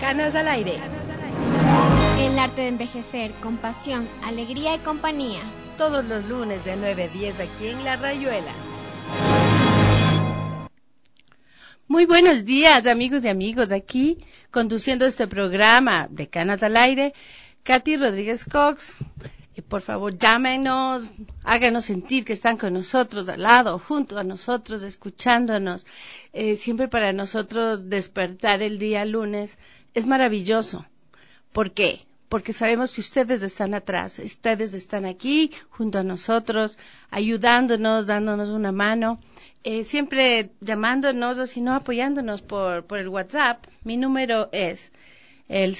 Canas al aire. El arte de envejecer con pasión, alegría y compañía. Todos los lunes de 9 a 10 aquí en La Rayuela. Muy buenos días, amigos y amigos. Aquí conduciendo este programa de Canas al aire, Katy Rodríguez Cox. Y por favor, llámenos, háganos sentir que están con nosotros, al lado, junto a nosotros, escuchándonos. Siempre para nosotros despertar el día lunes es maravilloso. ¿Por qué? Porque sabemos que ustedes están atrás, ustedes están aquí junto a nosotros, ayudándonos, dándonos una mano, siempre llamándonos o si no apoyándonos por el WhatsApp. Mi número es el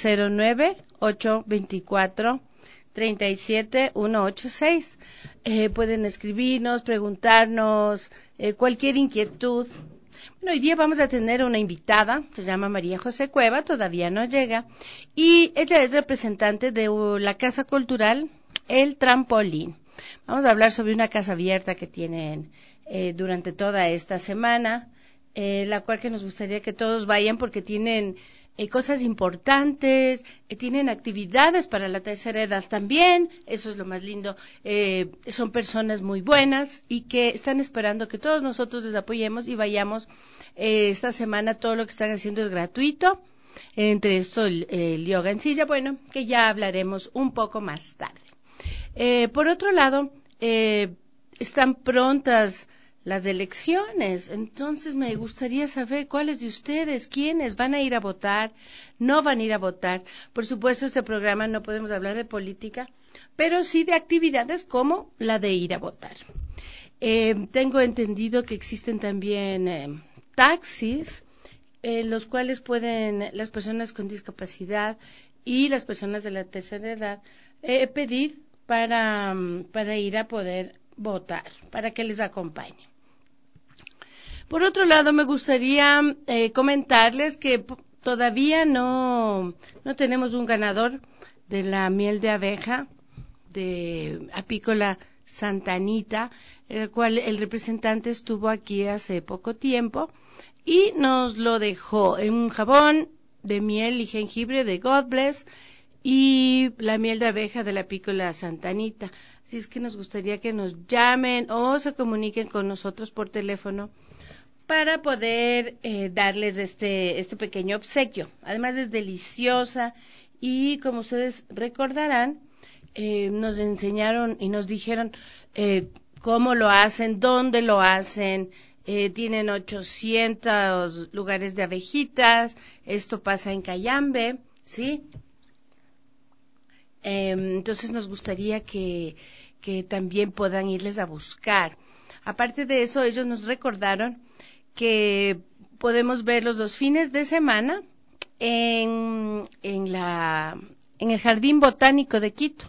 09824-37186. Pueden escribirnos, preguntarnos, cualquier inquietud. Bueno, hoy día vamos a tener una invitada, se llama María José Cueva, todavía no llega, y ella es representante de la Casa Cultural El Trampolín. Vamos a hablar sobre una casa abierta que tienen durante toda esta semana, la cual que nos gustaría que todos vayan porque tienen cosas importantes, tienen actividades para la tercera edad también, eso es lo más lindo, son personas muy buenas y que están esperando que todos nosotros les apoyemos y vayamos. Esta semana todo lo que están haciendo es gratuito, entre eso el yoga en silla, bueno, que ya hablaremos un poco más tarde. Por otro lado, están prontas las elecciones, entonces me gustaría saber cuáles de ustedes, quiénes van a ir a votar, no van a ir a votar. Por supuesto, este programa no podemos hablar de política, pero sí de actividades como la de ir a votar. Tengo entendido que existen también taxis, en los cuales pueden las personas con discapacidad y las personas de la tercera edad pedir para ir a poder votar, para que les acompañe. Por otro lado, me gustaría comentarles que todavía no tenemos un ganador de la miel de abeja de Apícola Santa Anita, el cual el representante estuvo aquí hace poco tiempo y nos lo dejó en un jabón de miel y jengibre de God Bless y la miel de abeja de la Apícola Santa Anita. Así es que nos gustaría que nos llamen o se comuniquen con nosotros por teléfono para poder darles este pequeño obsequio. Además es deliciosa y como ustedes recordarán, nos enseñaron y nos dijeron cómo lo hacen, dónde lo hacen. Tienen 800 lugares de abejitas. Esto pasa en Cayambe, ¿sí? Entonces nos gustaría que también puedan irles a buscar. Aparte de eso, ellos nos recordaron que podemos verlos los fines de semana en el Jardín Botánico de Quito.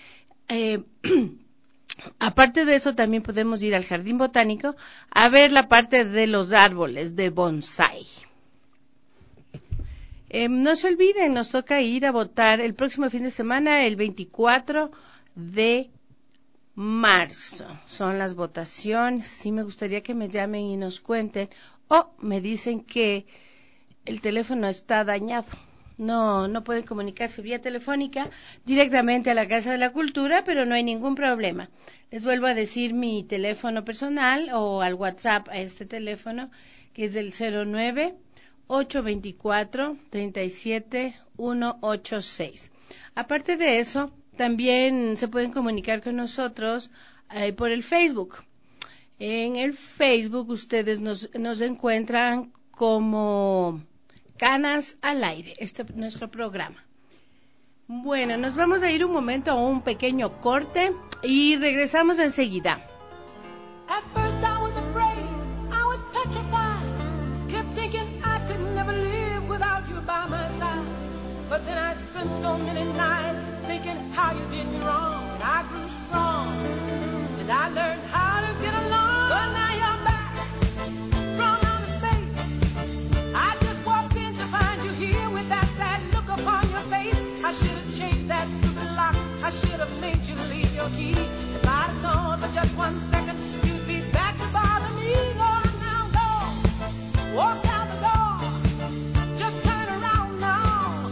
Aparte de eso, también podemos ir al Jardín Botánico a ver la parte de los árboles de bonsái. No se olviden, nos toca ir a votar el próximo fin de semana, el 24 de marzo. Son las votaciones. Sí me gustaría que me llamen y nos cuenten. O me dicen que el teléfono está dañado. No pueden comunicarse vía telefónica directamente a la Casa de la Cultura, pero no hay ningún problema. Les vuelvo a decir mi teléfono personal o al WhatsApp a este teléfono, que es del 09-824-37186. Aparte de eso, también se pueden comunicar con nosotros por el Facebook. En el Facebook ustedes nos encuentran como Canas al Aire, nuestro programa. Bueno, nos vamos a ir un momento a un pequeño corte y regresamos enseguida. At first I was afraid, I was petrified, kept thinking I could never live without you by my side. But then I spent so many nights thinking how you did me wrong, and I grew strong, and I learned how to get along. So now you're back from outer space. I just walked in to find you here with that sad look upon your face. I should have changed that stupid lock, I should have made you leave your key. If I'd have known for just 1 second you'd be back to bother me. Lord, now go, walk out the door, just turn around now.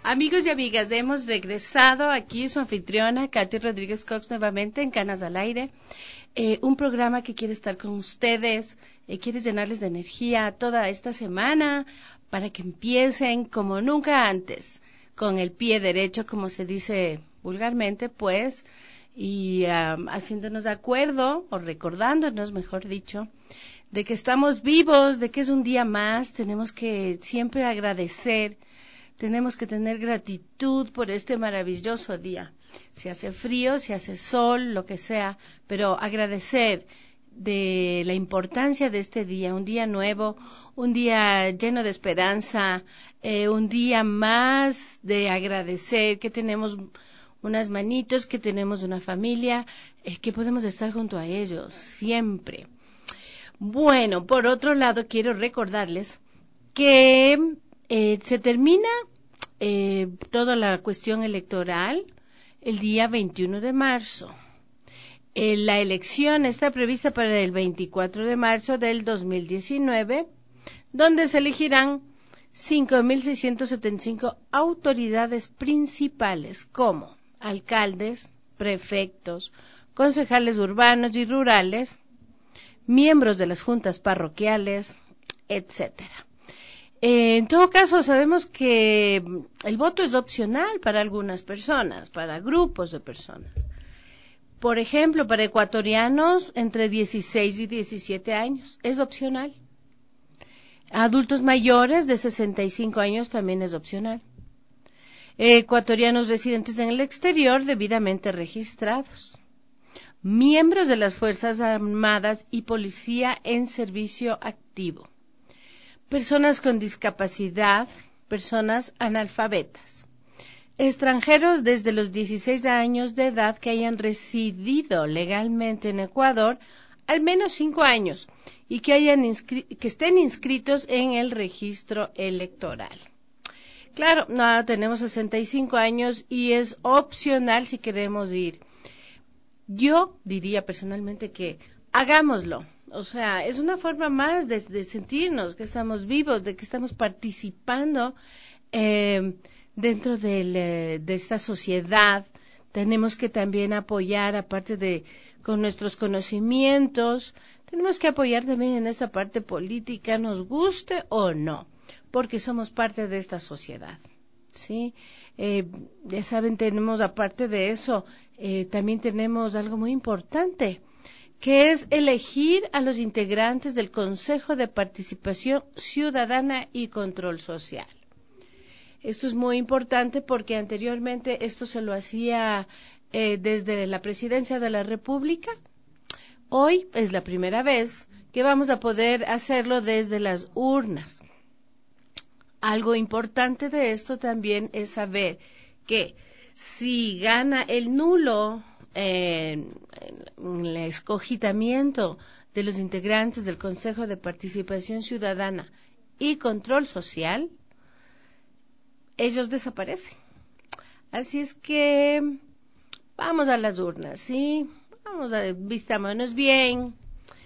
Amigos y amigas, hemos regresado aquí su anfitriona, Katy Rodríguez Cox, nuevamente en Canas al Aire. Un programa que quiere estar con ustedes, quiere llenarles de energía toda esta semana para que empiecen como nunca antes, con el pie derecho, como se dice vulgarmente, pues, y haciéndonos de acuerdo, o recordándonos, mejor dicho, de que estamos vivos, de que es un día más, tenemos que siempre agradecer. Tenemos que tener gratitud por este maravilloso día. Si hace frío, si hace sol, lo que sea, pero agradecer de la importancia de este día, un día nuevo, un día lleno de esperanza, un día más de agradecer que tenemos unas manitos, que tenemos una familia, que podemos estar junto a ellos siempre. Bueno, por otro lado, quiero recordarles que se termina toda la cuestión electoral el día 21 de marzo. La elección está prevista para el 24 de marzo del 2019, donde se elegirán 5.675 autoridades principales como alcaldes, prefectos, concejales urbanos y rurales, miembros de las juntas parroquiales, etcétera. En todo caso, sabemos que el voto es opcional para algunas personas, para grupos de personas. Por ejemplo, para ecuatorianos entre 16 y 17 años es opcional. Adultos mayores de 65 años también es opcional. Ecuatorianos residentes en el exterior debidamente registrados. Miembros de las Fuerzas Armadas y Policía en servicio activo. Personas con discapacidad, personas analfabetas, extranjeros desde los 16 años de edad que hayan residido legalmente en Ecuador al menos 5 años y que estén inscritos en el registro electoral. Claro, no, tenemos 65 años y es opcional si queremos ir. Yo diría personalmente que hagámoslo. O sea, es una forma más de sentirnos que estamos vivos, de que estamos participando dentro de esta sociedad. Tenemos que también apoyar, aparte de con nuestros conocimientos, tenemos que apoyar también en esta parte política, nos guste o no, porque somos parte de esta sociedad, ¿sí? Ya saben, tenemos, aparte de eso, también tenemos algo muy importante, que es elegir a los integrantes del Consejo de Participación Ciudadana y Control Social. Esto es muy importante porque anteriormente esto se lo hacía desde la Presidencia de la República. Hoy es la primera vez que vamos a poder hacerlo desde las urnas. Algo importante de esto también es saber que si gana el nulo en el escogitamiento de los integrantes del Consejo de Participación Ciudadana y Control Social, ellos desaparecen. Así es que vamos a las urnas, ¿sí? Vistámonos bien,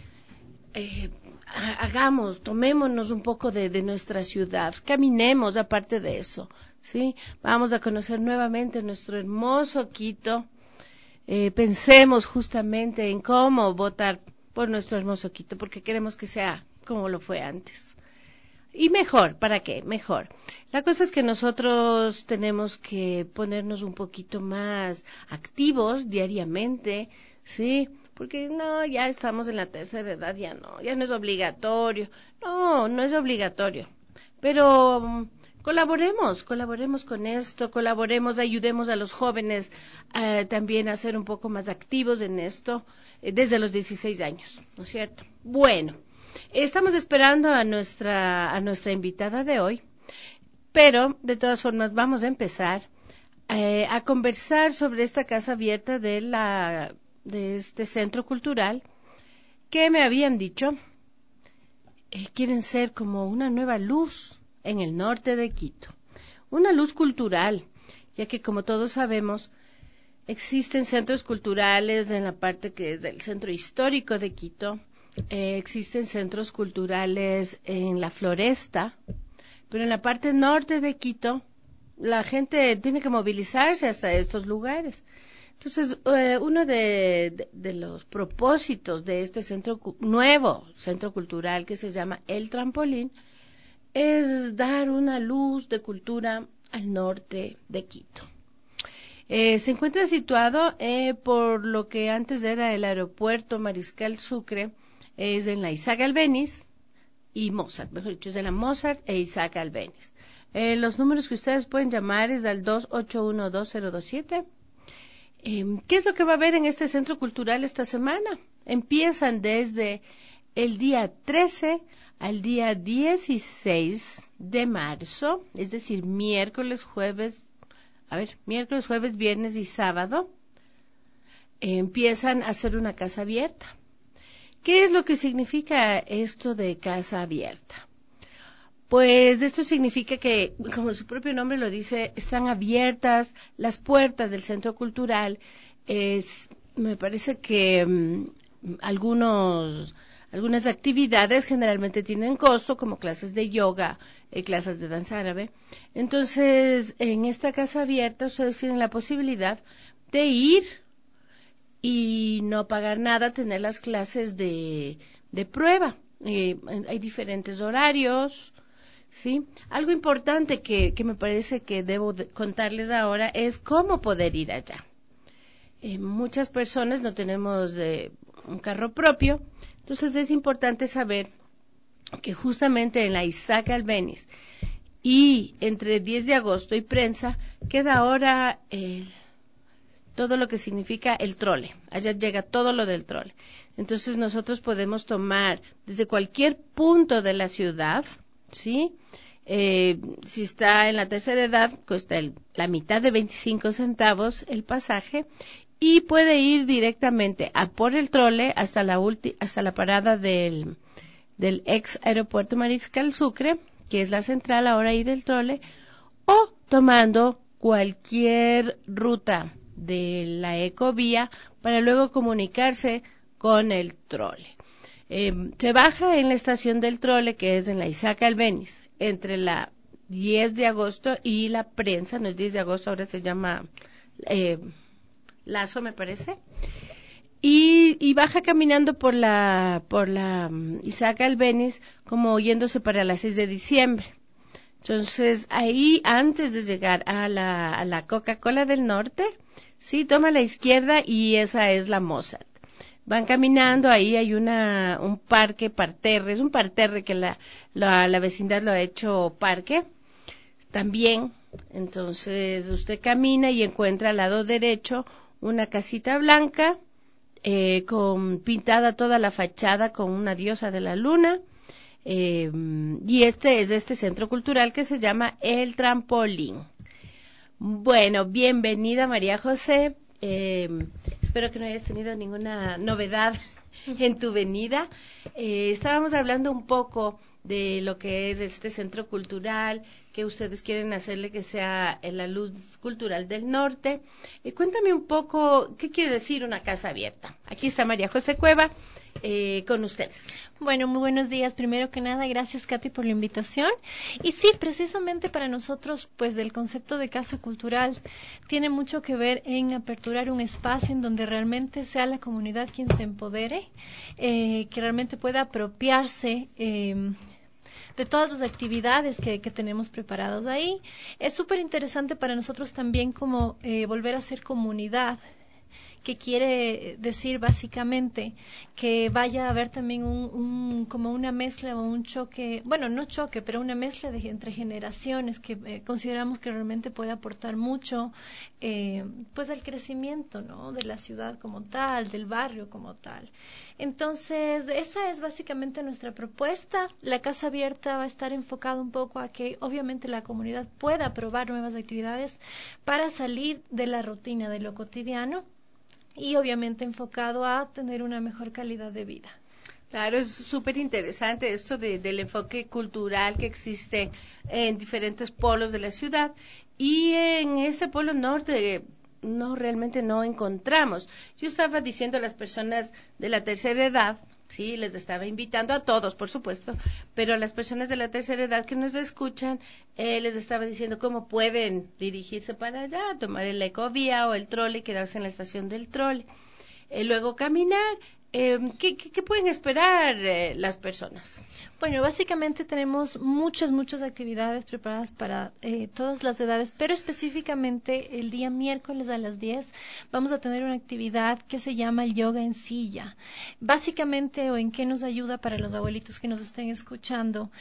tomémonos un poco de nuestra ciudad, caminemos aparte de eso, ¿sí? Vamos a conocer nuevamente nuestro hermoso Quito. Pensemos justamente en cómo votar por nuestro hermoso Quito, porque queremos que sea como lo fue antes. Y mejor, ¿para qué? Mejor. La cosa es que nosotros tenemos que ponernos un poquito más activos diariamente, ¿sí? Porque no, ya estamos en la tercera edad, ya no es obligatorio. No es obligatorio. Pero colaboremos con esto, ayudemos a los jóvenes también a ser un poco más activos en esto desde los 16 años, ¿no es cierto? Bueno, estamos esperando a nuestra invitada de hoy, pero de todas formas vamos a empezar a conversar sobre esta casa abierta de este centro cultural que me habían dicho quieren ser como una nueva luz en el norte de Quito, una luz cultural, ya que como todos sabemos existen centros culturales en la parte que es del centro histórico de Quito, existen centros culturales en la Floresta, pero en la parte norte de Quito la gente tiene que movilizarse hasta estos lugares. Entonces, uno de los propósitos de este nuevo centro cultural que se llama El Trampolín es dar una luz de cultura al norte de Quito. Se encuentra situado por lo que antes era el aeropuerto Mariscal Sucre, es en la Isaac Albéniz y Mozart, mejor dicho, es de la Mozart e Isaac Albéniz. Los números que ustedes pueden llamar es al 281-2027. ¿Qué es lo que va a haber en este centro cultural esta semana? Empiezan desde el día 13 al día 16 de marzo, es decir, miércoles, jueves, viernes y sábado. Empiezan a hacer una casa abierta. ¿Qué es lo que significa esto de casa abierta? Pues esto significa que, como su propio nombre lo dice, están abiertas las puertas del centro cultural. Me parece que algunas actividades generalmente tienen costo, como clases de yoga, clases de danza árabe. Entonces, en esta casa abierta ustedes tienen la posibilidad de ir y no pagar nada, tener las clases de prueba. Hay diferentes horarios. Sí, algo importante que me parece que debo contarles ahora es cómo poder ir allá. Muchas personas no tenemos un carro propio, entonces es importante saber que justamente en la Isaac Albéniz y entre 10 de agosto y Prensa queda ahora todo lo que significa el trole. Allá llega todo lo del trole. Entonces nosotros podemos tomar desde cualquier punto de la ciudad, ¿sí? Si está en la tercera edad, cuesta la mitad de 25 centavos el pasaje y puede ir directamente a por el trole hasta la parada del ex aeropuerto Mariscal Sucre, que es la central ahora ahí del trole, o tomando cualquier ruta de la ecovía para luego comunicarse con el trole. Se baja en la estación del trole, que es en la Isaac Albéniz, entre la 10 de agosto y la Prensa, no es 10 de agosto, ahora se llama Lazo, me parece, y baja caminando por la Isaac Albéniz, como yéndose para las 6 de diciembre. Entonces, ahí, antes de llegar a la Coca-Cola del Norte, sí, toma la izquierda y esa es la Mozart. Van caminando, ahí hay un parterre, es un parterre que la vecindad lo ha hecho parque también. Entonces usted camina y encuentra al lado derecho una casita blanca con pintada toda la fachada con una diosa de la luna, y este es este centro cultural que se llama El Trampolín. Bueno, bienvenida María José. Espero que no hayas tenido ninguna novedad en tu venida. Estábamos hablando un poco de lo que es este centro cultural, que ustedes quieren hacerle que sea la luz cultural del norte. Cuéntame un poco, ¿qué quiere decir una casa abierta? Aquí está María José Cueva con ustedes. Bueno, muy buenos días. Primero que nada, gracias Katy por la invitación. Y sí, precisamente para nosotros, pues el concepto de casa cultural tiene mucho que ver en aperturar un espacio en donde realmente sea la comunidad quien se empodere, que realmente pueda apropiarse de todas las actividades que tenemos preparadas ahí. Es súper interesante para nosotros también como volver a ser comunidad, que quiere decir básicamente que vaya a haber también como una mezcla o un choque, bueno, no choque, pero una mezcla entre generaciones que consideramos que realmente puede aportar mucho pues al crecimiento, ¿no?, de la ciudad como tal, del barrio como tal. Entonces, esa es básicamente nuestra propuesta. La casa abierta va a estar enfocada un poco a que obviamente la comunidad pueda probar nuevas actividades para salir de la rutina de lo cotidiano, y obviamente enfocado a tener una mejor calidad de vida. Claro, es súper interesante esto del enfoque cultural que existe en diferentes polos de la ciudad, y en este polo norte realmente no encontramos. Yo estaba diciendo a las personas de la tercera edad Sí, les estaba invitando a todos, por supuesto, pero a las personas de la tercera edad que nos escuchan, les estaba diciendo cómo pueden dirigirse para allá, tomar el ecovía o el trole, quedarse en la estación del trole. Luego caminar. ¿Qué pueden esperar las personas? Bueno, básicamente tenemos muchas actividades preparadas para todas las edades, pero específicamente el día miércoles a las 10 vamos a tener una actividad que se llama el yoga en silla. Básicamente, o en qué nos ayuda para los abuelitos que nos estén escuchando,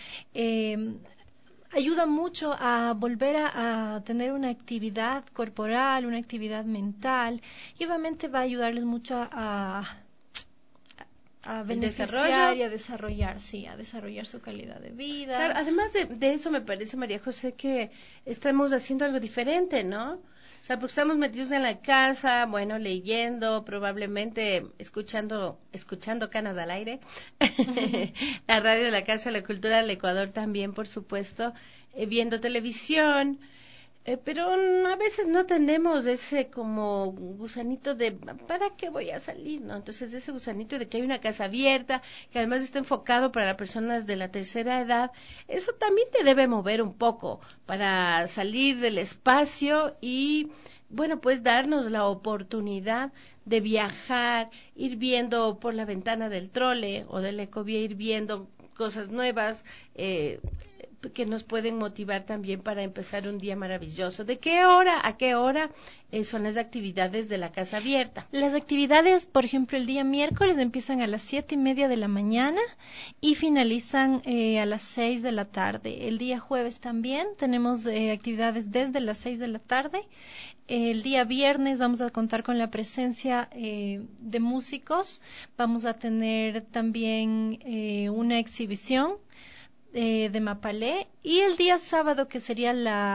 ayuda mucho a volver a tener una actividad corporal, una actividad mental, y obviamente va a ayudarles mucho a beneficiar y a desarrollar, sí, a desarrollar su calidad de vida. Claro, además de eso me parece, María José, que estamos haciendo algo diferente, ¿no? O sea, porque estamos metidos en la casa, bueno, leyendo, probablemente escuchando Canas al Aire, la radio de la Casa de la Cultura del Ecuador también, por supuesto, viendo televisión. Pero a veces no tenemos ese como gusanito de ¿para qué voy a salir? ¿No? Entonces ese gusanito de que hay una casa abierta, que además está enfocado para las personas de la tercera edad, eso también te debe mover un poco para salir del espacio y bueno, pues darnos la oportunidad de viajar, ir viendo por la ventana del trole o del ecovía, ir viendo cosas nuevas, que nos pueden motivar también para empezar un día maravilloso. ¿De qué hora a qué hora son las actividades de la Casa Abierta? Las actividades, por ejemplo, el día miércoles empiezan a las 7:30 de la mañana y finalizan a las 6 de la tarde. El día jueves también tenemos actividades desde las 6 de la tarde. El día viernes vamos a contar con la presencia de músicos. Vamos a tener también una exhibición de Mapalé, y el día sábado, que sería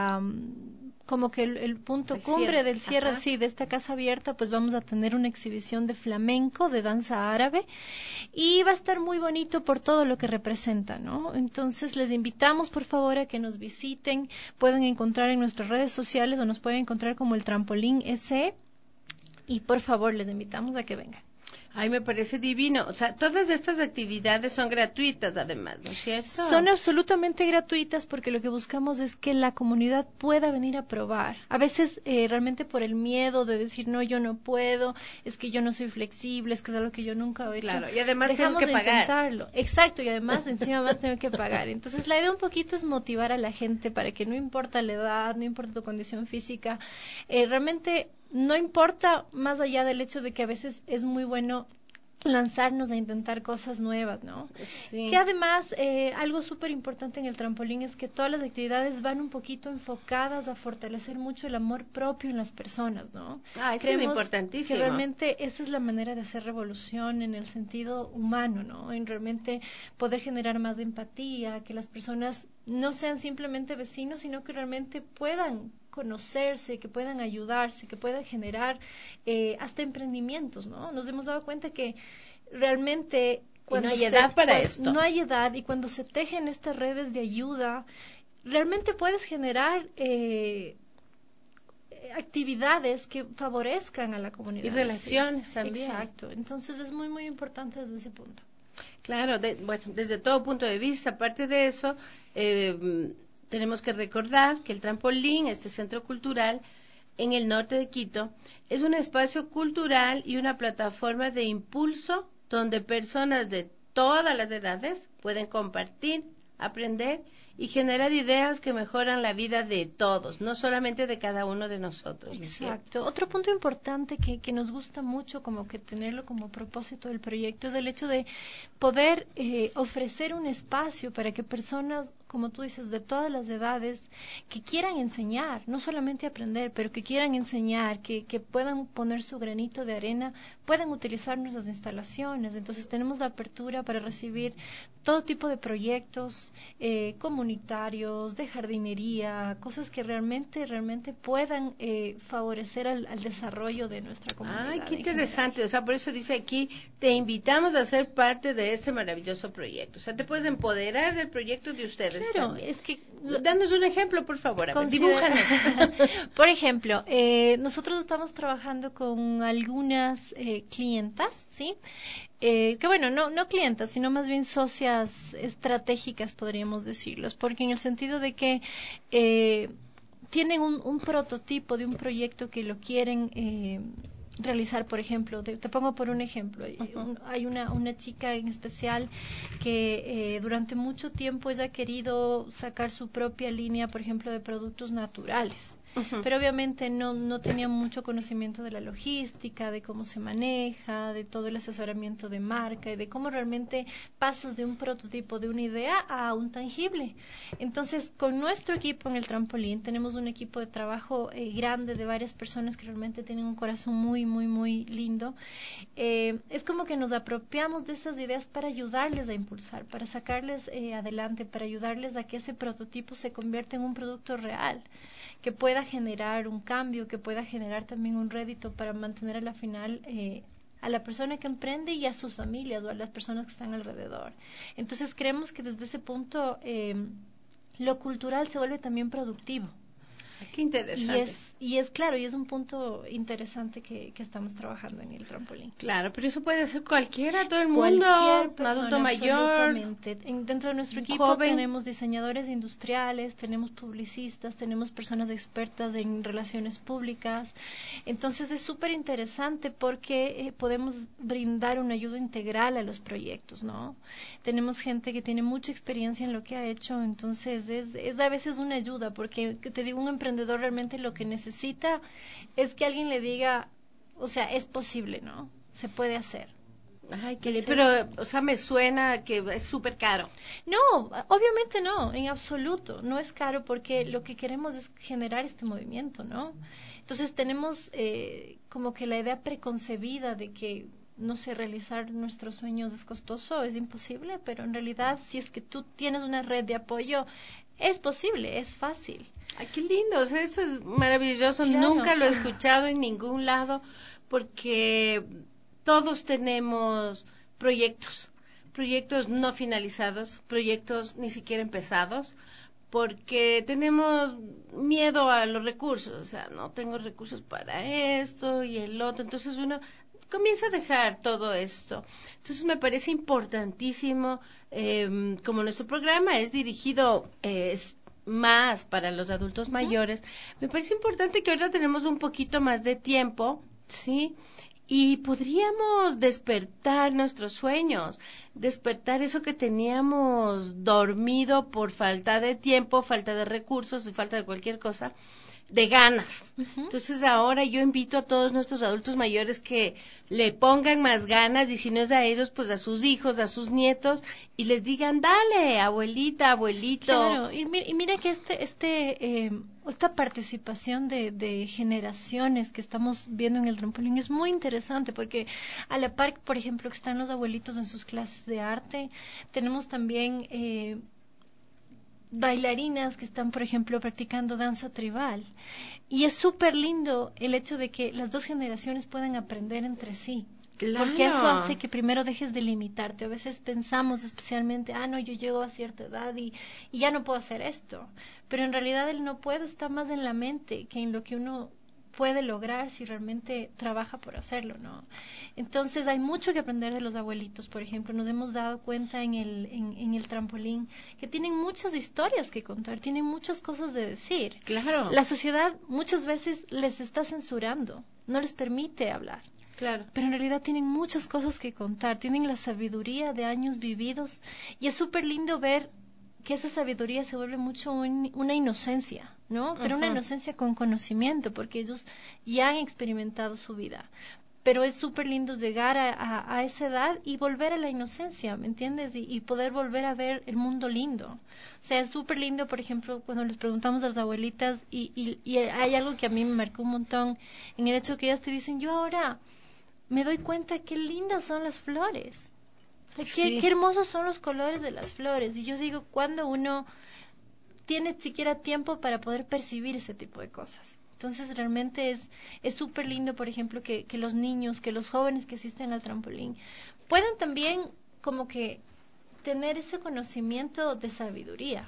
como que el punto cumbre del cierre, sí, de esta Casa Abierta, pues vamos a tener una exhibición de flamenco, de danza árabe, y va a estar muy bonito por todo lo que representa, ¿no? Entonces les invitamos, por favor, a que nos visiten. Pueden encontrar en nuestras redes sociales o nos pueden encontrar como el Trampolín SE, y por favor les invitamos a que vengan. Ay, me parece divino. O sea, todas estas actividades son gratuitas, además, ¿no es cierto? Son absolutamente gratuitas porque lo que buscamos es que la comunidad pueda venir a probar. A veces, realmente por el miedo de decir, no, yo no puedo, es que yo no soy flexible, es que es algo que yo nunca he hecho. Claro, y además dejamos tengo que de pagar. Intentarlo. Exacto, y además encima más tengo que pagar. Entonces, la idea un poquito es motivar a la gente para que no importa la edad, no importa tu condición física, realmente no importa, más allá del hecho de que a veces es muy bueno lanzarnos a intentar cosas nuevas, ¿no? Sí. Que además, algo súper importante en el trampolín es que todas las actividades van un poquito enfocadas a fortalecer mucho el amor propio en las personas, ¿no? Ah, eso Creemos es importantísimo. que realmente esa es la manera de hacer revolución en el sentido humano, ¿no? En realmente poder generar más empatía, que las personas no sean simplemente vecinos, sino que realmente puedan conocerse, que puedan ayudarse, que puedan generar hasta emprendimientos, ¿no? Nos hemos dado cuenta que realmente cuando no hay edad para esto. No hay edad, y cuando se tejen estas redes de ayuda, realmente puedes generar actividades que favorezcan a la comunidad. Y relaciones también. Exacto. Entonces es muy importante desde ese punto. Claro, bueno, desde todo punto de vista. Aparte de eso, tenemos que recordar que el Trampolín, este centro cultural en el norte de Quito, es un espacio cultural y una plataforma de impulso donde personas de todas las edades pueden compartir, aprender y generar ideas que mejoran la vida de todos, no solamente de cada uno de nosotros. Exacto. Otro punto importante que nos gusta mucho, como que tenerlo como propósito del proyecto, es el hecho de poder ofrecer un espacio para que personas, como tú dices, de todas las edades, que quieran enseñar, no solamente aprender, pero que quieran enseñar, que puedan poner su granito de arena, puedan utilizar nuestras instalaciones. Entonces tenemos la apertura para recibir todo tipo de proyectos comunitarios, de jardinería, cosas que realmente puedan favorecer al desarrollo de nuestra comunidad. Ay, qué interesante. O sea, por eso dice aquí, te invitamos a ser parte de este maravilloso proyecto. O sea, te puedes empoderar del proyecto de ustedes. Claro, es que... Danos un ejemplo, por favor. Dibújanos. Por ejemplo, nosotros estamos trabajando con algunas clientas, ¿sí? Que bueno, no clientas, sino más bien socias estratégicas, podríamos decirlos, porque en el sentido de que tienen un prototipo de un proyecto que lo quieren realizar, por ejemplo, te pongo por un ejemplo, hay una chica en especial que durante mucho tiempo ella ha querido sacar su propia línea, por ejemplo, de productos naturales. Pero obviamente no tenía mucho conocimiento de la logística, de cómo se maneja, de todo el asesoramiento de marca y de cómo realmente pasas de un prototipo, de una idea a un tangible. Entonces, con nuestro equipo en el trampolín, tenemos un equipo de trabajo grande de varias personas que realmente tienen un corazón muy, muy, muy lindo. Es como que nos apropiamos de esas ideas para ayudarles a impulsar, para sacarles adelante, para ayudarles a que ese prototipo se convierta en un producto real, que pueda generar un cambio, que pueda generar también un rédito para mantener a la final a la persona que emprende y a sus familias o a las personas que están alrededor. Entonces creemos que desde ese punto lo cultural se vuelve también productivo. Qué interesante. Y es claro, y es un punto interesante que estamos trabajando en el trampolín. Claro, pero eso puede ser cualquiera, todo el mundo, Cualquier un persona, adulto mayor. absolutamente. Dentro de nuestro equipo joven. tenemos diseñadores industriales, tenemos publicistas, tenemos personas expertas en relaciones públicas. Entonces es súper interesante porque podemos brindar una ayuda integral a los proyectos, ¿no? Tenemos gente que tiene mucha experiencia en lo que ha hecho, entonces es a veces una ayuda, porque te digo, un emprendedor realmente lo que necesita es que alguien le diga, o sea, es posible, ¿no? Se puede hacer. Ay, pero, o sea, me suena que es súper caro. No, obviamente no, en absoluto. No es caro porque lo que queremos es generar este movimiento, ¿no? Entonces tenemos como que la idea preconcebida de que, no sé, realizar nuestros sueños es costoso, es imposible, pero en realidad si es que tú tienes una red de apoyo, es posible, es fácil. Ay, qué lindo, o sea, esto es maravilloso. Claro. Nunca lo he escuchado en ningún lado porque todos tenemos proyectos no finalizados, proyectos ni siquiera empezados, porque tenemos miedo a los recursos, o sea, no tengo recursos para esto y el otro, entonces uno comienza a dejar todo esto. Entonces me parece importantísimo, como nuestro programa es dirigido más para los adultos mayores, me parece importante que ahora tenemos un poquito más de tiempo, ¿sí? Y podríamos despertar nuestros sueños, despertar eso que teníamos dormido por falta de tiempo, falta de recursos y falta de cualquier cosa, de ganas. Entonces ahora yo invito a todos nuestros adultos mayores que le pongan más ganas, y si no es a ellos, pues a sus hijos, a sus nietos, y les digan, dale, abuelita, abuelito. Claro, y mira que esta participación de generaciones que estamos viendo en el trampolín es muy interesante, porque a la par, por ejemplo, que están los abuelitos en sus clases de arte, tenemos también bailarinas que están, por ejemplo, practicando danza tribal. Y es súper lindo el hecho de que las dos generaciones puedan aprender entre sí. Claro. Porque eso hace que primero dejes de limitarte. A veces pensamos especialmente, no, yo llego a cierta edad y ya no puedo hacer esto. Pero en realidad el no puedo está más en la mente que en lo que uno puede lograr si realmente trabaja por hacerlo, ¿no? Entonces hay mucho que aprender de los abuelitos, por ejemplo. Nos hemos dado cuenta en el trampolín que tienen muchas historias que contar, tienen muchas cosas de decir. Claro. La sociedad muchas veces les está censurando, no les permite hablar. Claro. Pero en realidad tienen muchas cosas que contar, tienen la sabiduría de años vividos y es súper lindo ver que esa sabiduría se vuelve mucho una inocencia, ¿no? Pero una inocencia con conocimiento, porque ellos ya han experimentado su vida. Pero es súper lindo llegar a esa edad y volver a la inocencia, ¿me entiendes? Y poder volver a ver el mundo lindo. O sea, es súper lindo, por ejemplo, cuando les preguntamos a las abuelitas, y hay algo que a mí me marcó un montón, en el hecho que ellas te dicen, yo ahora me doy cuenta qué lindas son las flores. O sea, qué hermosos son los colores de las flores. Y yo digo, cuando uno tiene siquiera tiempo para poder percibir ese tipo de cosas. Entonces realmente es súper lindo, por ejemplo, que los niños, que los jóvenes que asisten al trampolín puedan también como que tener ese conocimiento de sabiduría.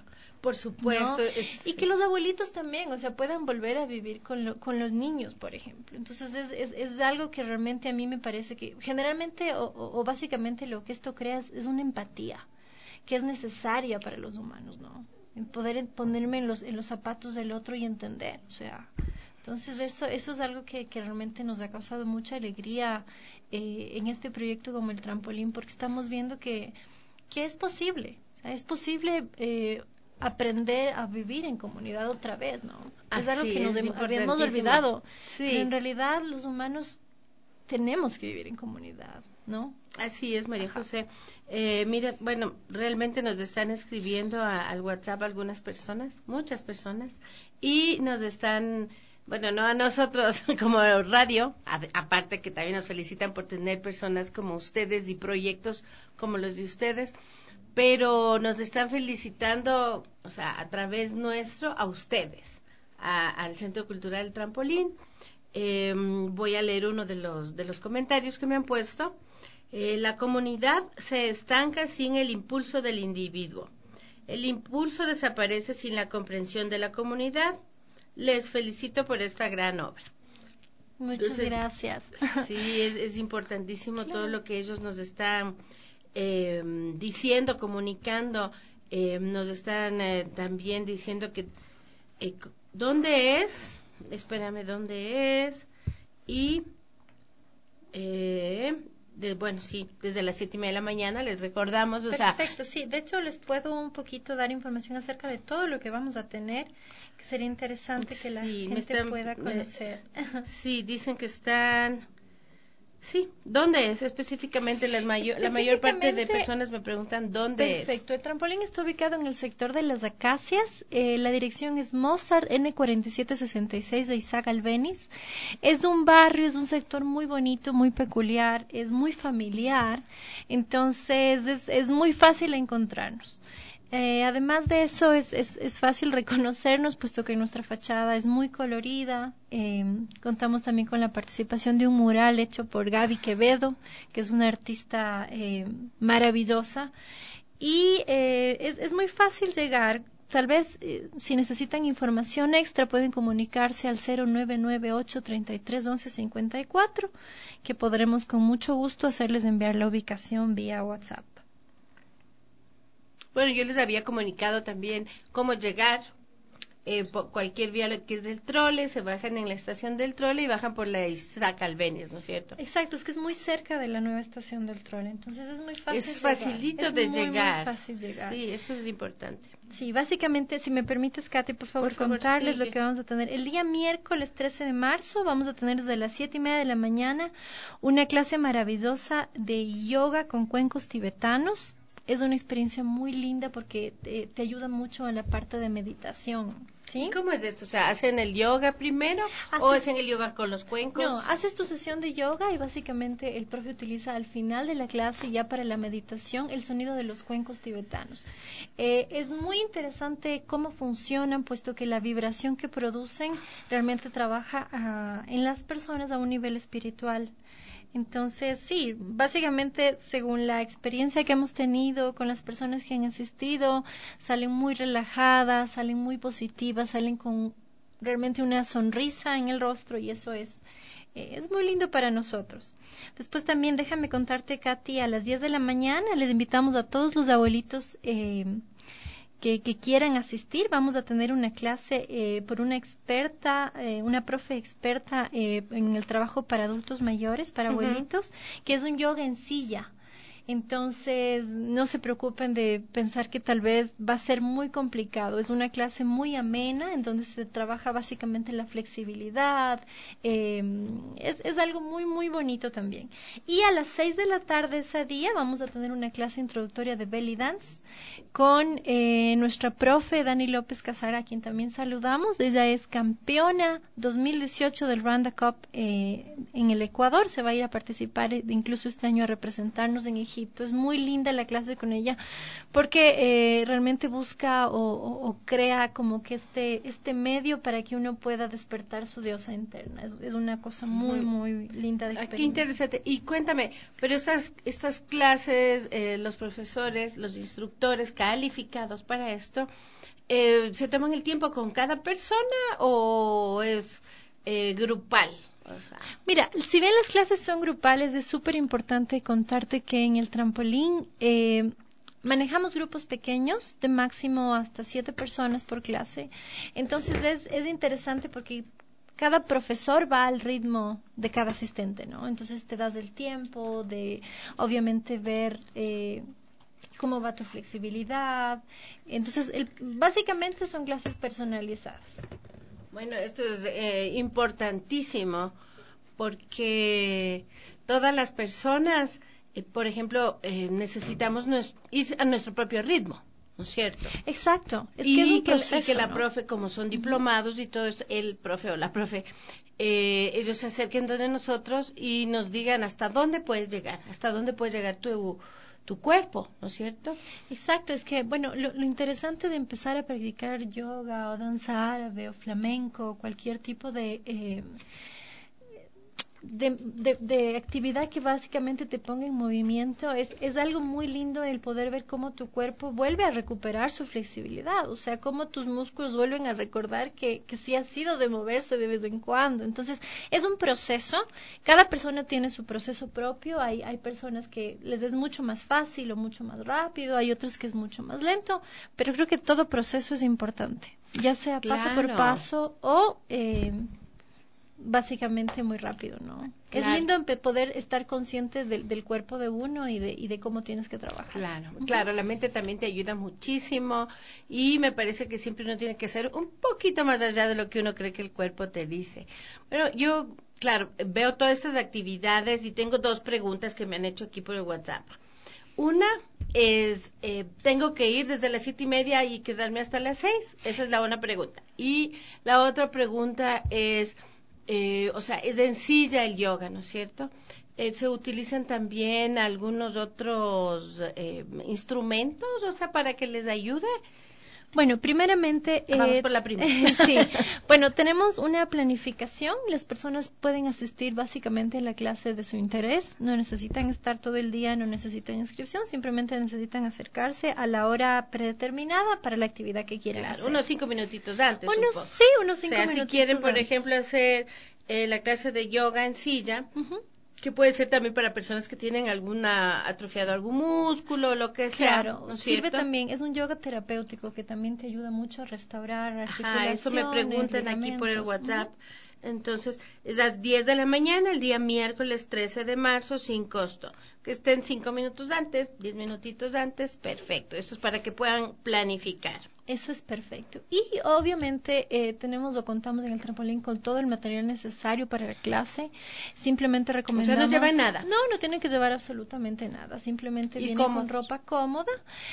Por supuesto. ¿no? Y que los abuelitos también, o sea, puedan volver a vivir con los niños, por ejemplo. Entonces es algo que realmente a mí me parece que generalmente o básicamente lo que esto crea es una empatía que es necesaria para los humanos, ¿no? En poder ponerme en los zapatos del otro y entender, o sea, entonces eso es algo que realmente nos ha causado mucha alegría en este proyecto como el trampolín, porque estamos viendo que es posible, o sea, es posible aprender a vivir en comunidad otra vez, ¿no? Es algo que nos habíamos olvidado, sí. Pero en realidad los humanos tenemos que vivir en comunidad, ¿no? Así es, María José. Mira, bueno, realmente nos están escribiendo al WhatsApp algunas personas, muchas personas, y nos están, bueno, no a nosotros como radio, aparte que también nos felicitan por tener personas como ustedes y proyectos como los de ustedes, pero nos están felicitando, o sea, a través nuestro, a ustedes, al Centro Cultural Trampolín. Voy a leer uno de los comentarios que me han puesto. La comunidad se estanca sin el impulso del individuo. El impulso desaparece sin la comprensión de la comunidad. Les felicito por esta gran obra. Muchas gracias. Sí, es importantísimo claro. Todo lo que ellos nos están diciendo, comunicando. Nos están también diciendo que ¿dónde es? Espérame, ¿dónde es? Y bueno, sí, desde las 7:30 de la mañana les recordamos, Perfecto, sí, de hecho les puedo un poquito dar información acerca de todo lo que vamos a tener, que sería interesante que la gente pueda conocer. Sí, dicen que están... Sí, ¿dónde es? Específicamente la mayor parte de personas me preguntan dónde es. Perfecto, el trampolín está ubicado en el sector de Las Acacias, la dirección es Mozart N4766 de Isaac Albéniz. Es un barrio, es un sector muy bonito, muy peculiar, es muy familiar, entonces es muy fácil encontrarnos. Además de eso, es fácil reconocernos, puesto que nuestra fachada es muy colorida. Contamos también con la participación de un mural hecho por Gaby Quevedo, que es una artista maravillosa. Y es muy fácil llegar. Tal vez, si necesitan información extra, pueden comunicarse al 0998-331154, que podremos con mucho gusto hacerles enviar la ubicación vía WhatsApp. Bueno, yo les había comunicado también cómo llegar, por cualquier vía que es del trole, se bajan en la estación del trole y bajan por la Isaac Albéniz, ¿no es cierto? Exacto, es que es muy cerca de la nueva estación del trole, entonces es muy fácil. Es facilito de llegar. Muy fácil llegar. Sí, eso es importante. Sí, básicamente, si me permites, Katy, por favor, contarles lo que vamos a tener. El día miércoles 13 de marzo vamos a tener desde las 7:30 de la mañana una clase maravillosa de yoga con cuencos tibetanos. Es una experiencia muy linda porque te ayuda mucho a la parte de meditación, ¿sí? ¿Y cómo es esto? O sea, ¿hacen el yoga primero o hacen el yoga con los cuencos? No, haces tu sesión de yoga y básicamente el profe utiliza al final de la clase, ya para la meditación, el sonido de los cuencos tibetanos. Es muy interesante cómo funcionan, puesto que la vibración que producen realmente trabaja en las personas a un nivel espiritual. Entonces, sí, básicamente, según la experiencia que hemos tenido con las personas que han asistido, salen muy relajadas, salen muy positivas, salen con realmente una sonrisa en el rostro y eso es muy lindo para nosotros. Después también déjame contarte, Katy, a las 10 de la mañana les invitamos a todos los abuelitos que quieran asistir. Vamos a tener una clase por una experta, una profe experta en el trabajo para adultos mayores, para abuelitos, que es un yoga en silla. Entonces, no se preocupen de pensar que tal vez va a ser muy complicado. Es una clase muy amena, en donde se trabaja básicamente la flexibilidad. Es algo muy, muy bonito también. Y a las 6 de la tarde ese día vamos a tener una clase introductoria de belly dance con nuestra profe Dani López Casara, a quien también saludamos. Ella es campeona 2018 del Rwanda Cup en el Ecuador. Se va a ir a participar incluso este año a representarnos en Egipto. Es muy linda la clase con ella porque realmente busca o crea como que este medio para que uno pueda despertar su diosa interna. Es una cosa muy, muy linda de experiencia. Qué interesante. Y cuéntame, pero estas clases, los profesores, los instructores calificados para esto, ¿se toman el tiempo con cada persona o es grupal? O sea, Mira, si bien las clases son grupales, es súper importante contarte que en el trampolín manejamos grupos pequeños, de máximo hasta 7 personas por clase. Entonces es interesante porque cada profesor va al ritmo de cada asistente, ¿no? Entonces te das el tiempo de, obviamente, ver cómo va tu flexibilidad. Entonces, básicamente son clases personalizadas. bueno, esto es importantísimo porque todas las personas, por ejemplo, necesitamos ir a nuestro propio ritmo, ¿no es cierto? Exacto, es que es un proceso, y que la ¿no? profe, como son diplomados y todo eso, el profe o la profe, ellos se acerquen donde nosotros y nos digan hasta dónde puedes llegar tu cuerpo, ¿no es cierto? Exacto, es que, bueno, lo interesante de empezar a practicar yoga o danza árabe o flamenco, cualquier tipo de actividad que básicamente te ponga en movimiento, es algo muy lindo el poder ver cómo tu cuerpo vuelve a recuperar su flexibilidad, o sea, cómo tus músculos vuelven a recordar que sí ha sido de moverse de vez en cuando. Entonces, es un proceso, cada persona tiene su proceso propio, hay personas que les es mucho más fácil o mucho más rápido, hay otros que es mucho más lento, pero creo que todo proceso es importante, ya sea paso por Claro. paso o básicamente muy rápido, ¿no? Claro. Es lindo poder estar consciente del cuerpo de uno y de cómo tienes que trabajar. Claro, claro, la mente también te ayuda muchísimo y me parece que siempre uno tiene que ser un poquito más allá de lo que uno cree que el cuerpo te dice. Bueno, yo, claro, veo todas estas actividades y tengo 2 preguntas que me han hecho aquí por el WhatsApp. Una es, tengo que ir desde las 7:30 y quedarme hasta las 6. Esa es la una pregunta. Y la otra pregunta es, o sea, es sencilla el yoga, ¿no es cierto? Se utilizan también algunos otros instrumentos, o sea, para que les ayude. Bueno, primeramente... Vamos por la primera. Sí, bueno, tenemos una planificación. Las personas pueden asistir básicamente a la clase de su interés. No necesitan estar todo el día, no necesitan inscripción, simplemente necesitan acercarse a la hora predeterminada para la actividad que quieran Claro, hacer. unos 5 minutitos antes, Unos supongo. 5 O sea, minutitos si quieren, por antes. ejemplo, hacer la clase de yoga en silla, Ujú. que puede ser también para personas que tienen atrofiado algún músculo, lo que sea. Claro, ¿no es sirve cierto? también, es un yoga terapéutico que también te ayuda mucho a restaurar Ajá, eso me preguntan aquí por el ligamentos. WhatsApp. Entonces, es a las 10 de la mañana, el día miércoles 13 de marzo, sin costo. Que estén 5 minutos antes, 10 minutitos antes, perfecto. Esto es para que puedan planificar. Eso es perfecto. Y obviamente tenemos o contamos en el trampolín con todo el material necesario para la clase. Simplemente recomendamos... O sea, no llevan nada. No tienen que llevar absolutamente nada. Simplemente ¿Y viene con cómodos? ropa cómoda.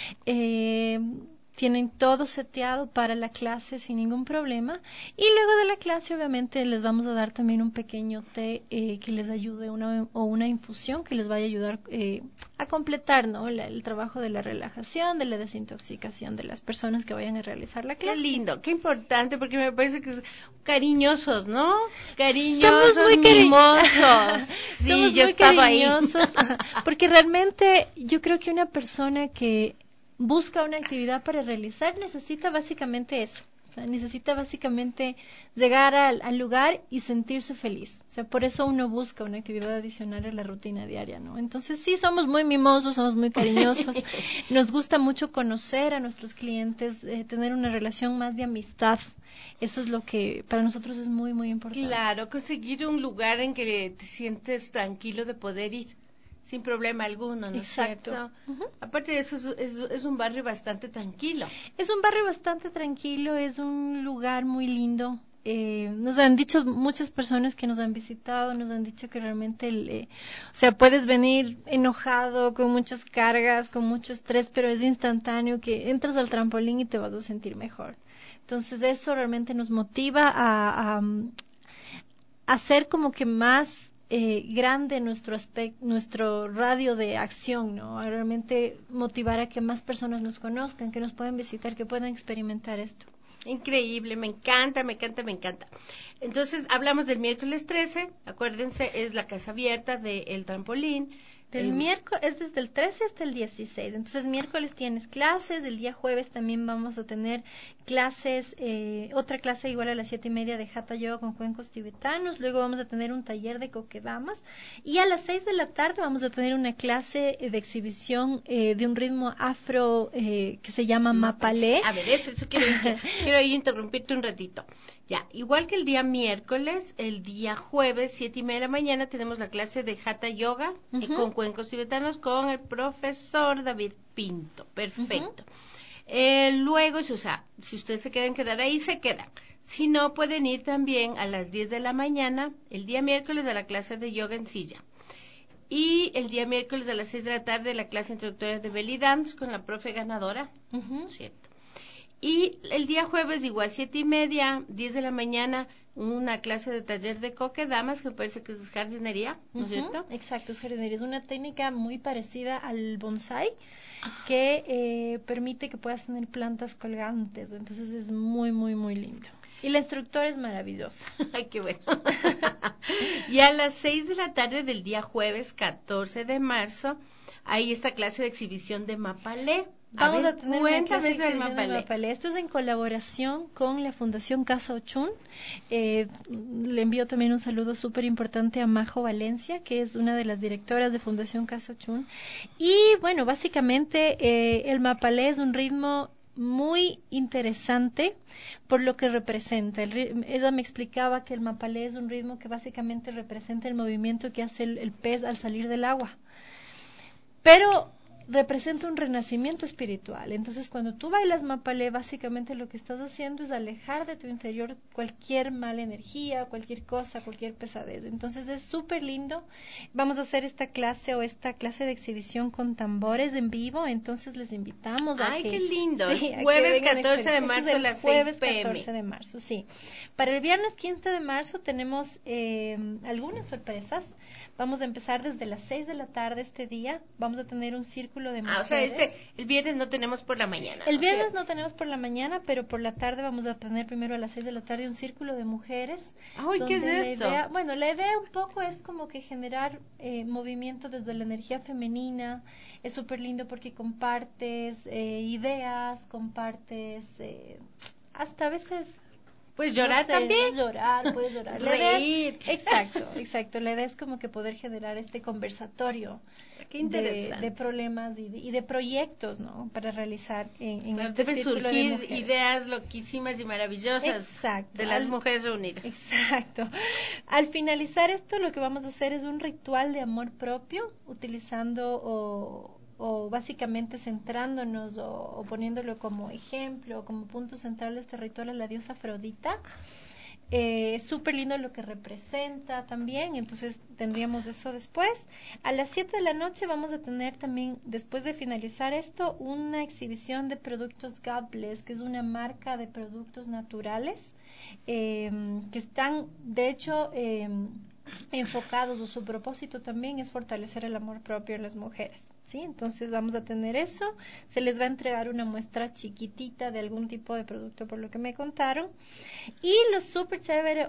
Tienen todo seteado para la clase sin ningún problema. Y luego de la clase, obviamente, les vamos a dar también un pequeño té que les ayude o una infusión que les vaya a ayudar a completar, ¿no? El trabajo de la relajación, de la desintoxicación de las personas que vayan a realizar la Qué clase. lindo, qué importante, porque me parece que es cariñosos, ¿no? Cariñosos, Somos muy mimosos. Sí, Somos yo he muy estado ahí. cariñosos, porque realmente yo creo que una persona que busca una actividad para realizar necesita básicamente eso. O sea, necesita básicamente llegar al lugar y sentirse feliz. O sea, por eso uno busca una actividad adicional a la rutina diaria, ¿no? Entonces, sí, somos muy mimosos, somos muy cariñosos. Nos gusta mucho conocer a nuestros clientes, tener una relación más de amistad. Eso es lo que para nosotros es muy, muy importante. Claro, conseguir un lugar en que te sientes tranquilo de poder ir sin problema alguno, ¿no Exacto. es cierto? Ujú. Aparte de eso, es un barrio bastante tranquilo. Es un barrio bastante tranquilo, es un lugar muy lindo. Nos han dicho muchas personas que nos han visitado, nos han dicho que realmente, o sea, puedes venir enojado, con muchas cargas, con mucho estrés, pero es instantáneo que entras al trampolín y te vas a sentir mejor. Entonces eso realmente nos motiva a hacer como que más grande nuestro radio de acción, ¿no? A realmente motivar a que más personas nos conozcan, que nos puedan visitar, que puedan experimentar esto. Increíble, me encanta, me encanta, me encanta. Entonces, hablamos del miércoles 13, acuérdense, es la casa abierta del trampolín. Del miércoles es desde el 13 hasta el 16. Entonces, miércoles tienes clases, el día jueves también vamos a tener clases, otra clase igual a las 7:30 de Hatha Yoga con cuencos tibetanos. Luego vamos a tener un taller de kokedamas. Y a las 6 de la tarde vamos a tener una clase de exhibición de un ritmo afro que se llama Mapalé. A ver, eso quiero ahí interrumpirte un ratito. Ya, igual que el día miércoles, el día jueves, 7:30 de la mañana, tenemos la clase de Hatha Yoga con cuencos tibetanos con el profesor David Pinto. Perfecto. Luego, o sea, si ustedes se quieren quedar ahí, se quedan. Si no, pueden ir también a las 10 de la mañana, el día miércoles, a la clase de yoga en silla. Y el día miércoles a las 6 de la tarde, la clase introductoria de belly dance con la profe ganadora. ¿Cierto? Y el día jueves, igual, 7:30, 10 de la mañana, una clase de taller de kokedamas, que me parece que es jardinería, ¿no es cierto? Exacto, es jardinería. Es una técnica muy parecida al bonsai, que permite que puedas tener plantas colgantes. Entonces es muy, muy, muy lindo. Y la instructora es maravillosa. Ay, qué bueno. Y a las 6 de la tarde del día jueves, 14 de marzo, hay esta clase de exhibición de Mapalé. Vamos a tener una clase de del exhibición de Mapalé. Esto es en colaboración con la Fundación Casa Ochun. Le envío también un saludo súper importante a Majo Valencia, que es una de las directoras de Fundación Casa Ochun. Y bueno, básicamente el Mapalé es un ritmo muy interesante por lo que representa. Ella me explicaba que el Mapalé es un ritmo que básicamente representa el movimiento que hace el pez al salir del agua. Pero representa un renacimiento espiritual. Entonces, cuando tú bailas Mapalé, básicamente lo que estás haciendo es alejar de tu interior cualquier mala energía, cualquier cosa, cualquier pesadez. Entonces, es súper lindo. Vamos a hacer esta clase de exhibición con tambores en vivo. Entonces, les invitamos a que... ¡Ay, qué lindo! Sí, Jueves 14 de marzo a las 6 jueves p.m. 14 de marzo, sí. Para el viernes 15 de marzo tenemos algunas sorpresas. Vamos a empezar desde las 6 de la tarde este día. Vamos a tener un círculo de mujeres. O sea, el viernes no tenemos por la mañana. El viernes no tenemos por la mañana, pero por la tarde vamos a tener primero a las 6 de la tarde un círculo de mujeres. ¡Ay, qué es esto! La idea un poco es como que generar movimiento desde la energía femenina. Es súper lindo porque compartes ideas, compartes hasta a veces... Pues llorar también. Puedes llorar. Reír. Exacto. La idea es como que poder generar este conversatorio Qué interesante. de problemas y de proyectos, ¿no? Para realizar en este deben círculo surgir de ideas loquísimas y maravillosas de las mujeres reunidas. Exacto. Al finalizar esto, lo que vamos a hacer es un ritual de amor propio, utilizando o básicamente centrándonos o poniéndolo como ejemplo, como punto central de este ritual a la diosa Afrodita. Es súper lindo lo que representa también, entonces tendríamos eso después. A las 7 de la noche vamos a tener también, después de finalizar esto, una exhibición de productos God Bless, que es una marca de productos naturales que están, de hecho, enfocados, o su propósito también es fortalecer el amor propio en las mujeres, ¿sí? Entonces vamos a tener eso, se les va a entregar una muestra chiquitita de algún tipo de producto por lo que me contaron, y lo súper chévere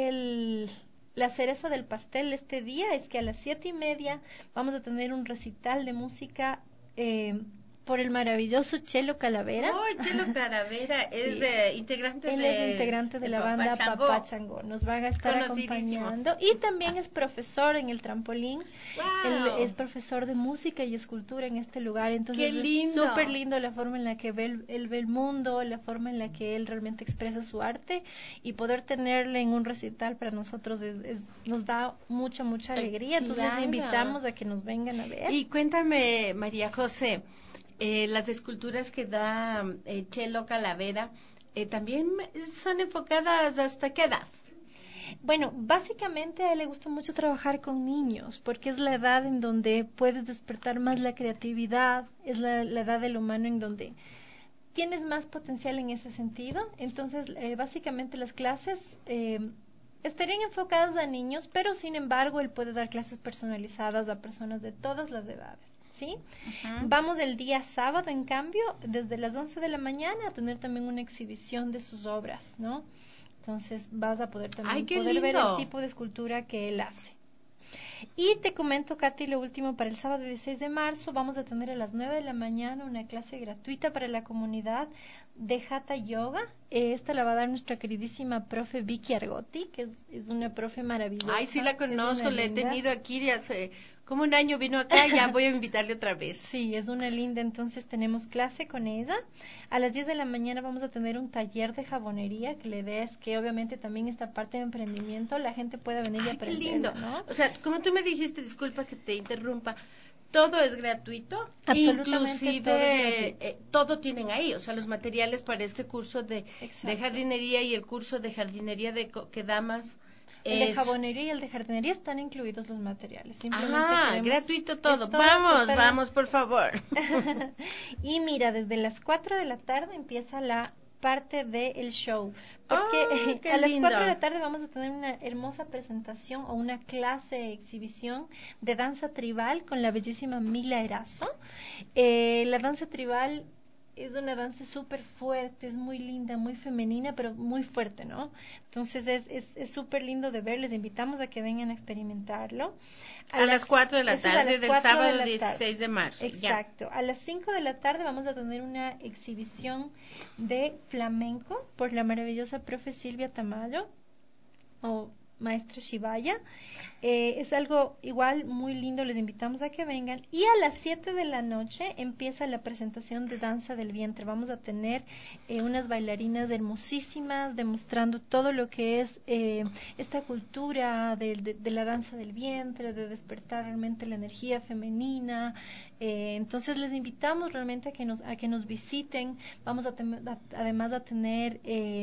la cereza del pastel este día es que a las 7:30 vamos a tener un recital de música por el maravilloso Chelo Calavera. Oh, Chelo Calavera sí. Es integrante Él es integrante de la banda Papá Changó. Nos van a estar acompañando. Y también es profesor en el Trampolín. Wow. Él es profesor de música y escultura en este lugar. Entonces es súper lindo la forma en la que él ve el mundo, la forma en la que él realmente expresa su arte. Y poder tenerle en un recital para nosotros nos da mucha alegría. Entonces les invitamos a que nos vengan a ver. Y cuéntame, María José, las esculturas que da Chelo Calavera también son enfocadas ¿hasta qué edad? Bueno, básicamente a él le gusta mucho trabajar con niños, porque es la edad en donde puedes despertar más la creatividad, es la edad del humano en donde tienes más potencial en ese sentido. Entonces, básicamente las clases estarían enfocadas a niños, pero sin embargo él puede dar clases personalizadas a personas de todas las edades. ¿Sí? Uh-huh. Vamos el día sábado, en cambio, desde las 11 de la mañana a tener también una exhibición de sus obras, ¿no? Entonces vas a poder también ver el tipo de escultura que él hace. Y te comento, Katy, lo último, para el sábado 16 de marzo vamos a tener a las 9 de la mañana una clase gratuita para la comunidad de Hatha Yoga. Esta la va a dar nuestra queridísima profe Vicky Argotti, que es una profe maravillosa. Ay, sí la conozco, la he linda. tenido aquí de hace como un año, vino acá, ya voy a invitarle otra vez. Sí, es una linda, entonces tenemos clase con ella. A las 10 de la mañana vamos a tener un taller de jabonería, que la idea es que obviamente también esta parte de emprendimiento la gente pueda venir y Ay, qué aprender, lindo. ¿no? O sea, como tú me dijiste, disculpa que te interrumpa, todo es gratuito, Absolutamente inclusive todo es gratuito. todo tienen ahí, o sea, los materiales para este curso de Exacto. jardinería y el curso de jardinería de que damas. El de jabonería y el de jardinería están incluidos los materiales. Simplemente gratuito todo. Es Vamos, por favor. Y mira, desde las 4 de la tarde empieza la parte del show. Porque qué a las lindo. 4 de la tarde vamos a tener una hermosa presentación o una clase exhibición de danza tribal con la bellísima Mila Erazo. La danza tribal es una danza súper fuerte, es muy linda, muy femenina, pero muy fuerte, ¿no? Entonces es súper lindo de ver, les invitamos a que vengan a experimentarlo. A las 4 de la tarde del sábado 16 tarde. de marzo. Exacto. Ya. A las 5 de la tarde vamos a tener una exhibición de flamenco por la maravillosa profe Silvia Tamayo o maestra Shivaya. Es algo igual muy lindo, les invitamos a que vengan. Y a las 7 de la noche empieza la presentación de danza del vientre. Vamos a tener unas bailarinas hermosísimas demostrando todo lo que es esta cultura de la danza del vientre, de despertar realmente la energía femenina. Entonces les invitamos realmente a que nos visiten. Vamos además a tener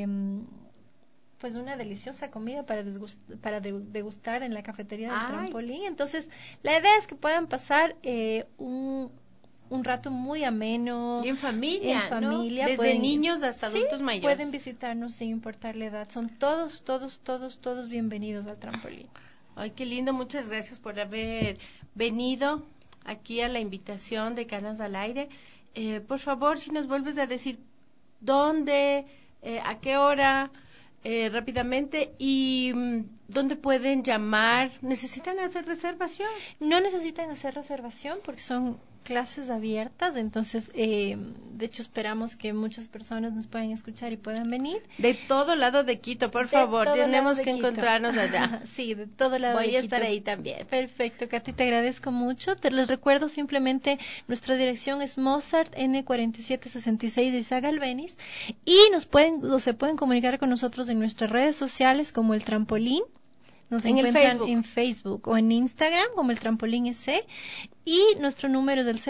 pues una deliciosa comida para degustar en la cafetería del Trampolín. Entonces, la idea es que puedan pasar un rato muy ameno. Y en familia, ¿no? Desde niños hasta adultos mayores. Pueden visitarnos sin importar la edad. Son todos bienvenidos al Trampolín. Ay, qué lindo. Muchas gracias por haber venido aquí a la invitación de Canas al Aire. Por favor, si nos vuelves a decir dónde, a qué hora... rápidamente, y ¿dónde pueden llamar? ¿Necesitan hacer reservación? No necesitan hacer reservación porque son clases abiertas, entonces de hecho esperamos que muchas personas nos puedan escuchar y puedan venir. De todo lado de Quito, por favor, tenemos que encontrarnos allá. Sí, de todo lado de Quito. Voy a estar ahí también. Perfecto, Katy, te agradezco mucho. Les recuerdo simplemente, nuestra dirección es Mozart N4766 Izaga Albéniz y se pueden comunicar con nosotros en nuestras redes sociales como El Trampolín. Nos encuentran en Facebook o en Instagram como El Trampolín EC y nuestro número es el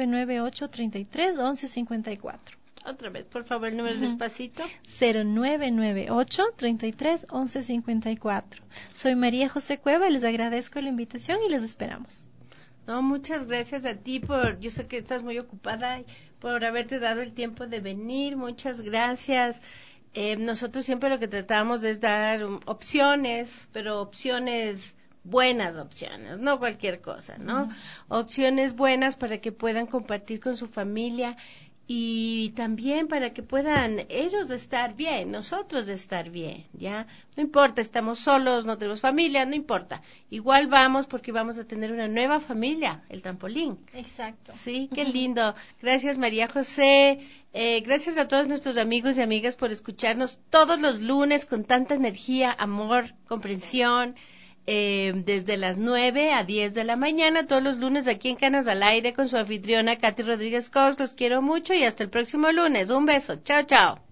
0998-33-1154. Otra vez, por favor, el número despacito. 0998-33-1154. Soy María José Cueva y les agradezco la invitación y les esperamos. No, muchas gracias a ti yo sé que estás muy ocupada, por haberte dado el tiempo de venir. Muchas gracias. Nosotros siempre lo que tratamos es dar opciones, pero opciones, buenas opciones, no cualquier cosa, ¿no? Opciones buenas para que puedan compartir con su familia y también para que puedan ellos estar bien, nosotros estar bien, ¿ya? No importa, estamos solos, no tenemos familia, no importa. Igual vamos porque vamos a tener una nueva familia, el Trampolín. Exacto. Sí, qué lindo. Gracias, María José. Gracias a todos nuestros amigos y amigas por escucharnos todos los lunes con tanta energía, amor, comprensión. Desde las 9 a 10 de la mañana, todos los lunes aquí en Canas al Aire con su anfitriona Katy Rodríguez Cox. Los quiero mucho y hasta el próximo lunes. Un beso. Chao, chao.